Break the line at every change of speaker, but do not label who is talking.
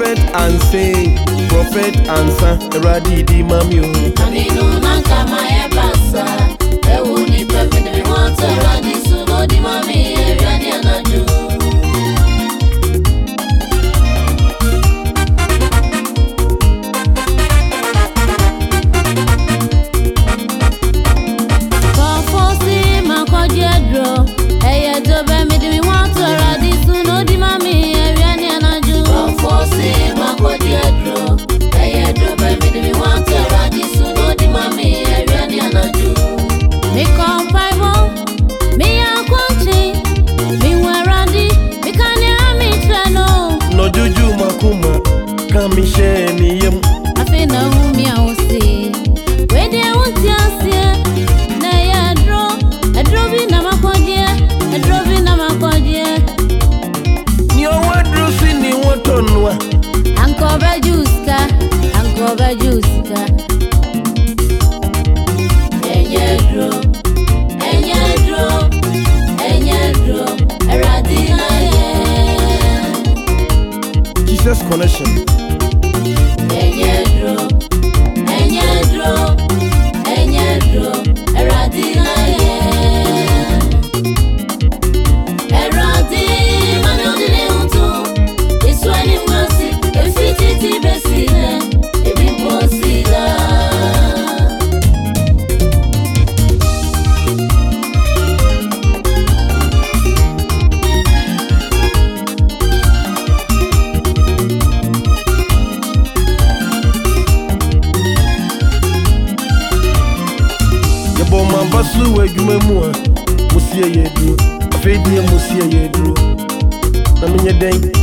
prophet and say, prophet answer, Eradi di mami o.
Aminu nanka maye basa, ewu ni pepe de mi want Eradi suno di mami Eradi anaju. Kofosi makojedro, eye dobe mi de mi want Eradi suno di mami Eradi anaju. Kofosi makojedro, eye dobe mi de mi want Eradi suno di mami Eradi anaju. Mi compaibo, mi akwanchi, mi weradi, mi kanya mi treno.
No juju makuma, kami sheni yem.
Afina humi ausi, wedi unti asie, na yadro, adrobi na makodie, adrobi na makodie.
Ni owadro sini watonwa.
Ankoba juska, ankoba juska. Enyedro, enyedro, enyedro, Eradi aye.
Jesus connection.
Enyedro, enyedro, enyedro, Eradi aye. Eradi mani odine untu, iswani mwasi, efititi besile, ebi posila.
Yabo mambasu wejume mua, musie yedru, afedi musie yedru. Na minye den.